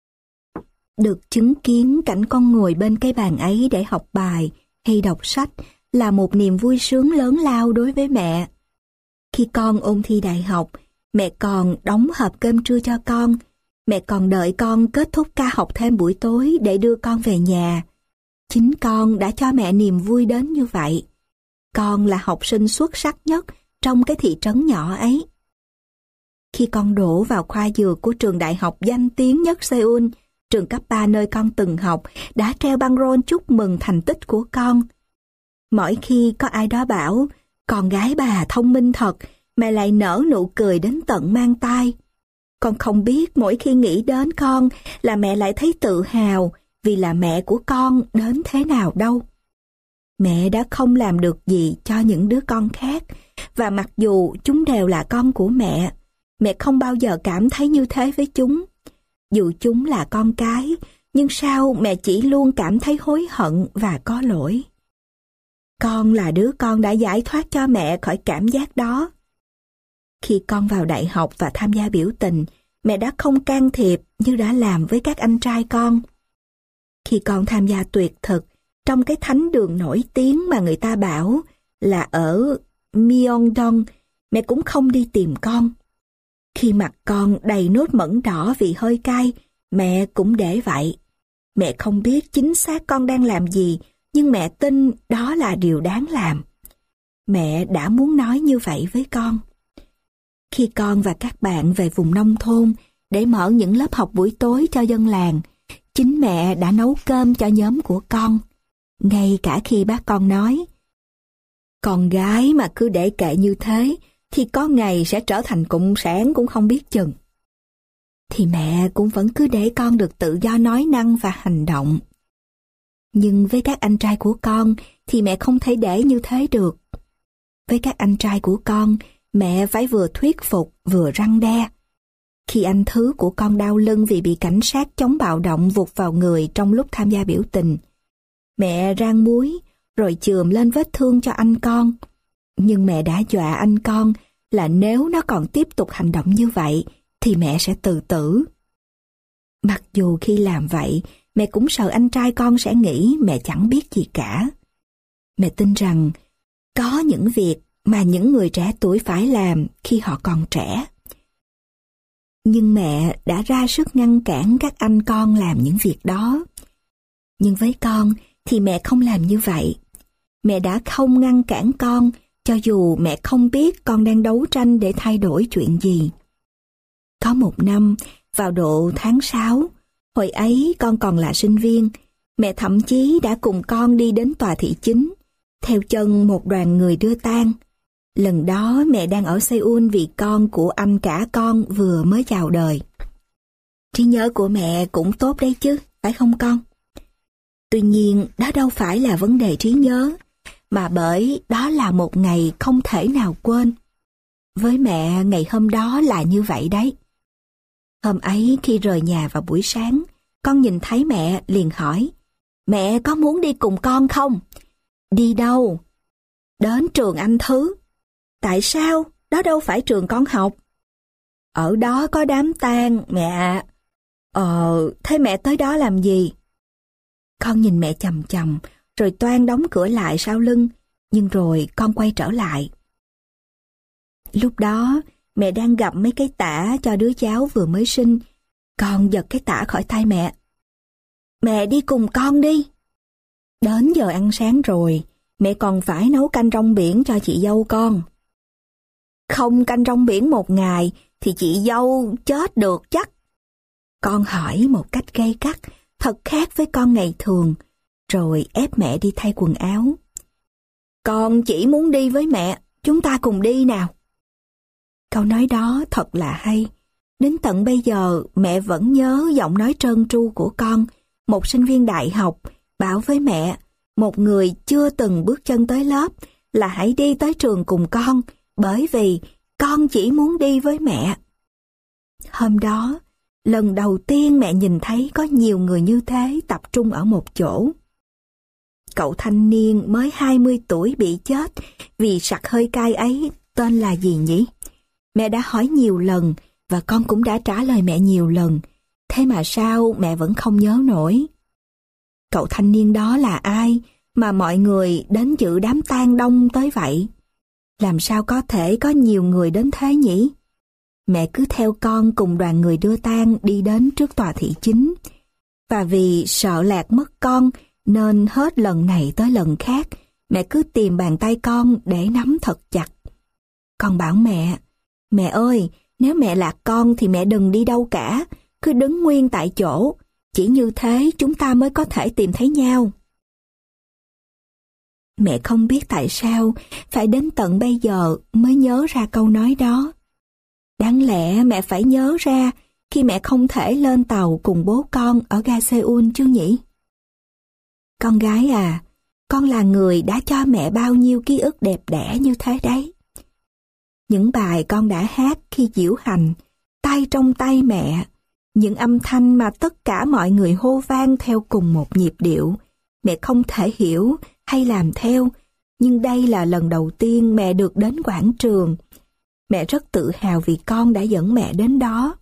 Được chứng kiến cảnh con ngồi bên cái bàn ấy để học bài hay đọc sách là một niềm vui sướng lớn lao đối với mẹ. Khi con ôn thi đại học, mẹ còn đóng hộp cơm trưa cho con. Mẹ còn đợi con kết thúc ca học thêm buổi tối để đưa con về nhà. Chính con đã cho mẹ niềm vui đến như vậy. Con là học sinh xuất sắc nhất trong cái thị trấn nhỏ ấy. Khi con đỗ vào khoa dược của trường đại học danh tiếng nhất Seoul, trường cấp ba nơi con từng học đã treo băng rôn chúc mừng thành tích của con. Mỗi khi có ai đó bảo, con gái bà thông minh thật, mẹ lại nở nụ cười đến tận mang tai. Con không biết mỗi khi nghĩ đến con là mẹ lại thấy tự hào vì là mẹ của con đến thế nào đâu. Mẹ đã không làm được gì cho những đứa con khác, và mặc dù chúng đều là con của mẹ, mẹ không bao giờ cảm thấy như thế với chúng. Dù chúng là con cái, nhưng sao mẹ chỉ luôn cảm thấy hối hận và có lỗi. Con là đứa con đã giải thoát cho mẹ khỏi cảm giác đó. Khi con vào đại học và tham gia biểu tình, mẹ đã không can thiệp như đã làm với các anh trai con. Khi con tham gia tuyệt thực trong cái thánh đường nổi tiếng mà người ta bảo là ở Myeongdong, mẹ cũng không đi tìm con. Khi mặt con đầy nốt mẩn đỏ vì hơi cay, mẹ cũng để vậy. Mẹ không biết chính xác con đang làm gì, nhưng mẹ tin đó là điều đáng làm. Mẹ đã muốn nói như vậy với con. Khi con và các bạn về vùng nông thôn để mở những lớp học buổi tối cho dân làng, chính mẹ đã nấu cơm cho nhóm của con. Ngay cả khi bác con nói, con gái mà cứ để kệ như thế thì có ngày sẽ trở thành cộng sản cũng không biết chừng. Thì mẹ cũng vẫn cứ để con được tự do nói năng và hành động. Nhưng với các anh trai của con thì mẹ không thể để như thế được. Với các anh trai của con, mẹ phải vừa thuyết phục vừa răn đe. Khi anh thứ của con đau lưng vì bị cảnh sát chống bạo động vụt vào người trong lúc tham gia biểu tình, mẹ rang muối rồi chườm lên vết thương cho anh con. Nhưng mẹ đã dọa anh con là nếu nó còn tiếp tục hành động như vậy thì mẹ sẽ tự tử. Mặc dù khi làm vậy, mẹ cũng sợ anh trai con sẽ nghĩ mẹ chẳng biết gì cả. Mẹ tin rằng có những việc mà những người trẻ tuổi phải làm khi họ còn trẻ. Nhưng mẹ đã ra sức ngăn cản các anh con làm những việc đó. Nhưng với con thì mẹ không làm như vậy. Mẹ đã không ngăn cản con cho dù mẹ không biết con đang đấu tranh để thay đổi chuyện gì. Có một năm, vào độ tháng sáu, hồi ấy con còn là sinh viên, mẹ thậm chí đã cùng con đi đến tòa thị chính, theo chân một đoàn người đưa tang. Lần đó mẹ đang ở Seoul vì con của anh cả con vừa mới chào đời. Trí nhớ của mẹ cũng tốt đấy chứ, phải không con? Tuy nhiên, đó đâu phải là vấn đề trí nhớ, mà bởi đó là một ngày không thể nào quên. Với mẹ, ngày hôm đó là như vậy đấy. Hôm ấy khi rời nhà vào buổi sáng, con nhìn thấy mẹ liền hỏi, mẹ có muốn đi cùng con không? Đi đâu? Đến trường anh Thứ. Tại sao? Đó đâu phải trường con học. Ở đó có đám tang, mẹ ạ. Ờ, thế mẹ tới đó làm gì? Con nhìn mẹ chằm chằm, rồi toan đóng cửa lại sau lưng, nhưng rồi con quay trở lại. Lúc đó, mẹ đang gặm mấy cái tả cho đứa cháu vừa mới sinh. Con giật cái tả khỏi tay mẹ. Mẹ đi cùng con đi. Đến giờ ăn sáng rồi, mẹ còn phải nấu canh rong biển cho chị dâu con. Không canh rong biển một ngày thì chị dâu chết được chắc. Con hỏi một cách gay gắt, thật khác với con ngày thường, rồi ép mẹ đi thay quần áo. Con chỉ muốn đi với mẹ, chúng ta cùng đi nào. Câu nói đó thật là hay. Đến tận bây giờ mẹ vẫn nhớ giọng nói trơn tru của con, một sinh viên đại học, bảo với mẹ, một người chưa từng bước chân tới lớp, là hãy đi tới trường cùng con, bởi vì con chỉ muốn đi với mẹ. Hôm đó, lần đầu tiên mẹ nhìn thấy có nhiều người như thế tập trung ở một chỗ. Cậu thanh niên mới hai mươi tuổi bị chết vì sặc hơi cay ấy tên là gì nhỉ? Mẹ đã hỏi nhiều lần và con cũng đã trả lời mẹ nhiều lần. Thế mà sao mẹ vẫn không nhớ nổi? Cậu thanh niên đó là ai mà mọi người đến dự đám tang đông tới vậy? Làm sao có thể có nhiều người đến thế nhỉ? Mẹ cứ theo con cùng đoàn người đưa tang đi đến trước tòa thị chính. Và vì sợ lạc mất con nên hết lần này tới lần khác mẹ cứ tìm bàn tay con để nắm thật chặt. Con bảo mẹ, mẹ ơi, nếu mẹ lạc con thì mẹ đừng đi đâu cả, cứ đứng nguyên tại chỗ, chỉ như thế chúng ta mới có thể tìm thấy nhau. Mẹ không biết tại sao phải đến tận bây giờ mới nhớ ra câu nói đó. Đáng lẽ mẹ phải nhớ ra khi mẹ không thể lên tàu cùng bố con ở ga Seoul chứ nhỉ? Con gái à, con là người đã cho mẹ bao nhiêu ký ức đẹp đẽ như thế đấy. Những bài con đã hát khi diễu hành, tay trong tay mẹ, những âm thanh mà tất cả mọi người hô vang theo cùng một nhịp điệu, mẹ không thể hiểu hay làm theo, nhưng đây là lần đầu tiên mẹ được đến quảng trường. Mẹ rất tự hào vì con đã dẫn mẹ đến đó.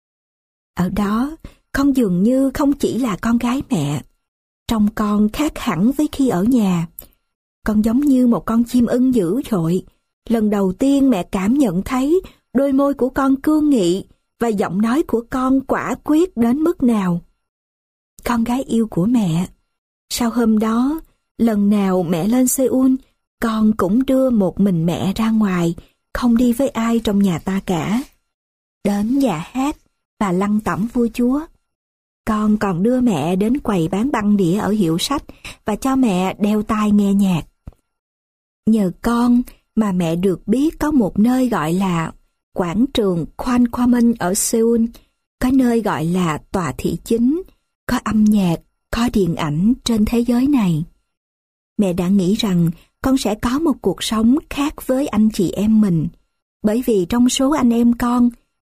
Ở đó, con dường như không chỉ là con gái mẹ. Trông con khác hẳn với khi ở nhà. Con giống như một con chim ưng dữ dội. Lần đầu tiên mẹ cảm nhận thấy đôi môi của con cương nghị và giọng nói của con quả quyết đến mức nào. Con gái yêu của mẹ. Sau hôm đó, lần nào mẹ lên Seoul, con cũng đưa một mình mẹ ra ngoài, không đi với ai trong nhà ta cả. Đến nhà hát và lăng tẩm vua chúa. Con còn đưa mẹ đến quầy bán băng đĩa ở hiệu sách và cho mẹ đeo tai nghe nhạc. Nhờ con mà mẹ được biết có một nơi gọi là quảng trường Gwanghwamun ở Seoul, có nơi gọi là tòa thị chính, có âm nhạc, có điện ảnh trên thế giới này. Mẹ đã nghĩ rằng con sẽ có một cuộc sống khác với anh chị em mình, bởi vì trong số anh em con,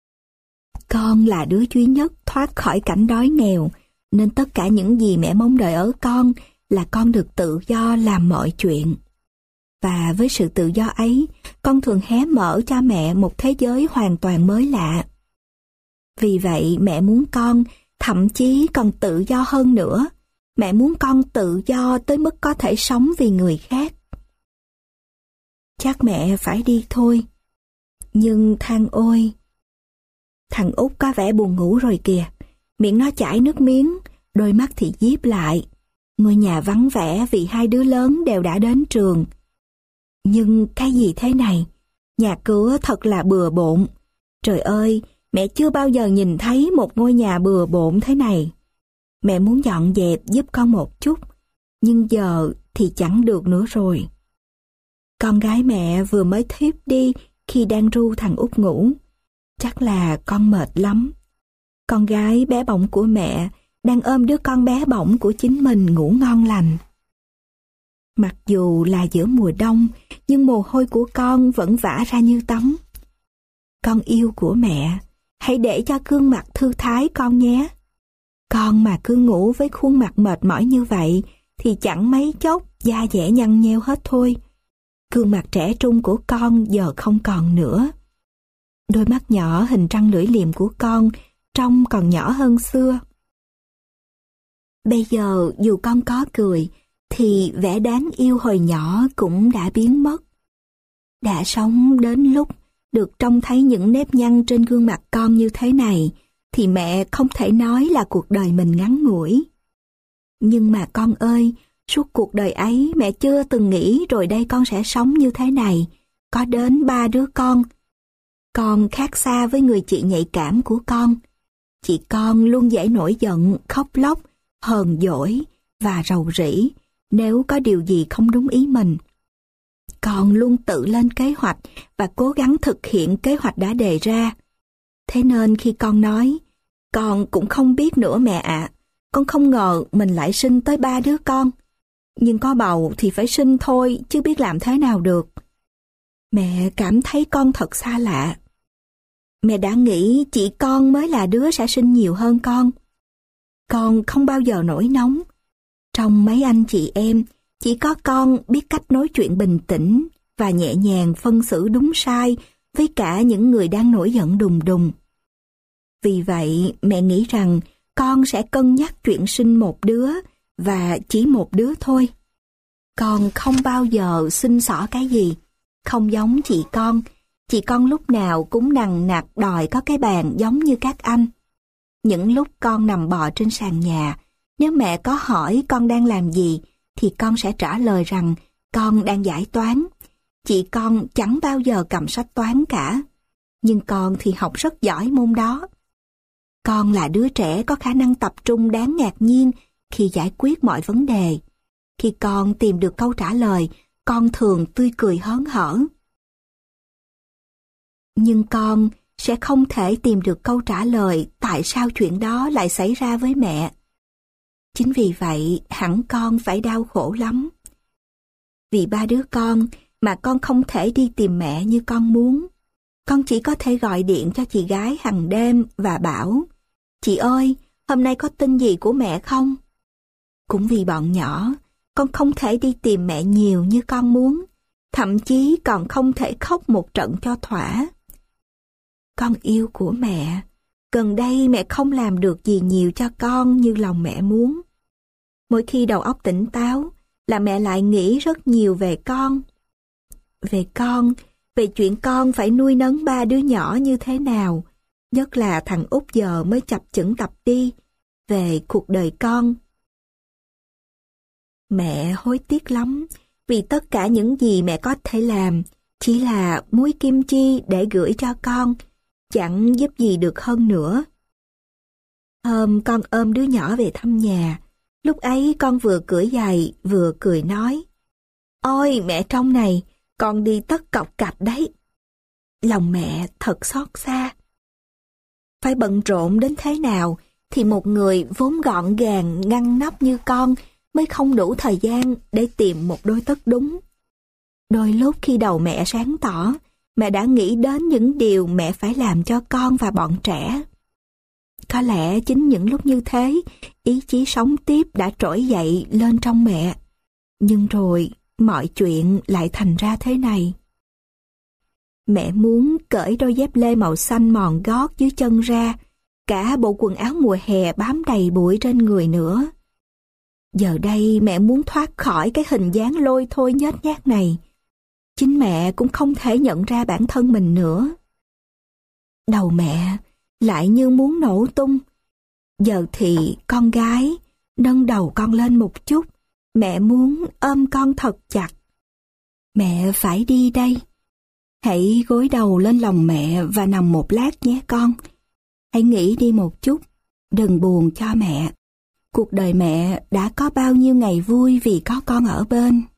con là đứa duy nhất thoát khỏi cảnh đói nghèo, nên tất cả những gì mẹ mong đợi ở con là con được tự do làm mọi chuyện. Và với sự tự do ấy, con thường hé mở cho mẹ một thế giới hoàn toàn mới lạ. Vì vậy mẹ muốn con thậm chí còn tự do hơn nữa. Mẹ muốn con tự do tới mức có thể sống vì người khác. Chắc mẹ phải đi thôi. Nhưng than ôi, thằng Út có vẻ buồn ngủ rồi kìa. Miệng nó chảy nước miếng, đôi mắt thì díp lại. Ngôi nhà vắng vẻ vì hai đứa lớn đều đã đến trường. Nhưng cái gì thế này? Nhà cửa thật là bừa bộn. Trời ơi, mẹ chưa bao giờ nhìn thấy một ngôi nhà bừa bộn thế này. Mẹ muốn dọn dẹp giúp con một chút, nhưng giờ thì chẳng được nữa rồi. Con gái mẹ vừa mới thiếp đi khi đang ru thằng Út ngủ. Chắc là con mệt lắm. Con gái bé bỏng của mẹ đang ôm đứa con bé bỏng của chính mình ngủ ngon lành. Mặc dù là giữa mùa đông, nhưng mồ hôi của con vẫn vã ra như tắm. Con yêu của mẹ, hãy để cho gương mặt thư thái con nhé. Con mà cứ ngủ với khuôn mặt mệt mỏi như vậy thì chẳng mấy chốc da dẻ nhăn nheo hết thôi. Gương mặt trẻ trung của con giờ không còn nữa. Đôi mắt nhỏ hình trăng lưỡi liềm của con trông còn nhỏ hơn xưa. Bây giờ dù con có cười thì vẻ đáng yêu hồi nhỏ cũng đã biến mất. Đã sống đến lúc được trông thấy những nếp nhăn trên gương mặt con như thế này thì mẹ không thể nói là cuộc đời mình ngắn ngủi. Nhưng mà con ơi, suốt cuộc đời ấy mẹ chưa từng nghĩ rồi đây con sẽ sống như thế này, có đến ba đứa con. Con khác xa với người chị nhạy cảm của con. Chị con luôn dễ nổi giận, khóc lóc, hờn dỗi và rầu rĩ nếu có điều gì không đúng ý mình. Con luôn tự lên kế hoạch và cố gắng thực hiện kế hoạch đã đề ra. Thế nên khi con nói, con cũng không biết nữa mẹ ạ, con không ngờ mình lại sinh tới ba đứa con. Nhưng có bầu thì phải sinh thôi, chứ biết làm thế nào được. Mẹ cảm thấy con thật xa lạ. Mẹ đã nghĩ chỉ con mới là đứa sẽ sinh nhiều hơn con. Con không bao giờ nổi nóng. Trong mấy anh chị em, chỉ có con biết cách nói chuyện bình tĩnh và nhẹ nhàng phân xử đúng sai với cả những người đang nổi giận đùng đùng. Vì vậy, mẹ nghĩ rằng con sẽ cân nhắc chuyện sinh một đứa và chỉ một đứa thôi. Con không bao giờ xin xỏ cái gì, không giống chị con. Chị con lúc nào cũng nằng nặc đòi có cái bàn giống như các anh. Những lúc con nằm bò trên sàn nhà, nếu mẹ có hỏi con đang làm gì, thì con sẽ trả lời rằng con đang giải toán. Chị con chẳng bao giờ cầm sách toán cả, nhưng con thì học rất giỏi môn đó. Con là đứa trẻ có khả năng tập trung đáng ngạc nhiên khi giải quyết mọi vấn đề. Khi con tìm được câu trả lời, con thường tươi cười hớn hở. Nhưng con sẽ không thể tìm được câu trả lời tại sao chuyện đó lại xảy ra với mẹ. Chính vì vậy, hẳn con phải đau khổ lắm. Vì ba đứa con mà con không thể đi tìm mẹ như con muốn. Con chỉ có thể gọi điện cho chị gái hàng đêm và bảo: "Chị ơi, hôm nay có tin gì của mẹ không?" Cũng vì bọn nhỏ, con không thể đi tìm mẹ nhiều như con muốn, thậm chí còn không thể khóc một trận cho thỏa. Con yêu của mẹ, gần đây mẹ không làm được gì nhiều cho con như lòng mẹ muốn. Mỗi khi đầu óc tỉnh táo là mẹ lại nghĩ rất nhiều về con. Về con, về chuyện con phải nuôi nấng ba đứa nhỏ như thế nào, nhất là thằng út giờ mới chập chững tập đi, về cuộc đời con. Mẹ hối tiếc lắm vì tất cả những gì mẹ có thể làm chỉ là muối kim chi để gửi cho con, chẳng giúp gì được hơn nữa. Hôm con ôm đứa nhỏ về thăm nhà, lúc ấy con vừa cưỡi giày vừa cười nói: "Ôi mẹ trông này, con đi tất cọc cạch đấy." Lòng mẹ thật xót xa. Phải bận rộn đến thế nào thì một người vốn gọn gàng ngăn nắp như con mới không đủ thời gian để tìm một đôi tất đúng. Đôi lúc khi đầu mẹ sáng tỏ, mẹ đã nghĩ đến những điều mẹ phải làm cho con và bọn trẻ. Có lẽ chính những lúc như thế, ý chí sống tiếp đã trỗi dậy lên trong mẹ. Nhưng rồi, mọi chuyện lại thành ra thế này. Mẹ muốn cởi đôi dép lê màu xanh mòn gót dưới chân ra, cả bộ quần áo mùa hè bám đầy bụi trên người nữa. Giờ đây mẹ muốn thoát khỏi cái hình dáng lôi thôi nhếch nhác này. Chính mẹ cũng không thể nhận ra bản thân mình nữa. Đầu mẹ lại như muốn nổ tung. Giờ thì con gái nâng đầu con lên một chút, mẹ muốn ôm con thật chặt. Mẹ phải đi đây. Hãy gối đầu lên lòng mẹ và nằm một lát nhé con. Hãy nghỉ đi một chút, đừng buồn cho mẹ. Cuộc đời mẹ đã có bao nhiêu ngày vui vì có con ở bên.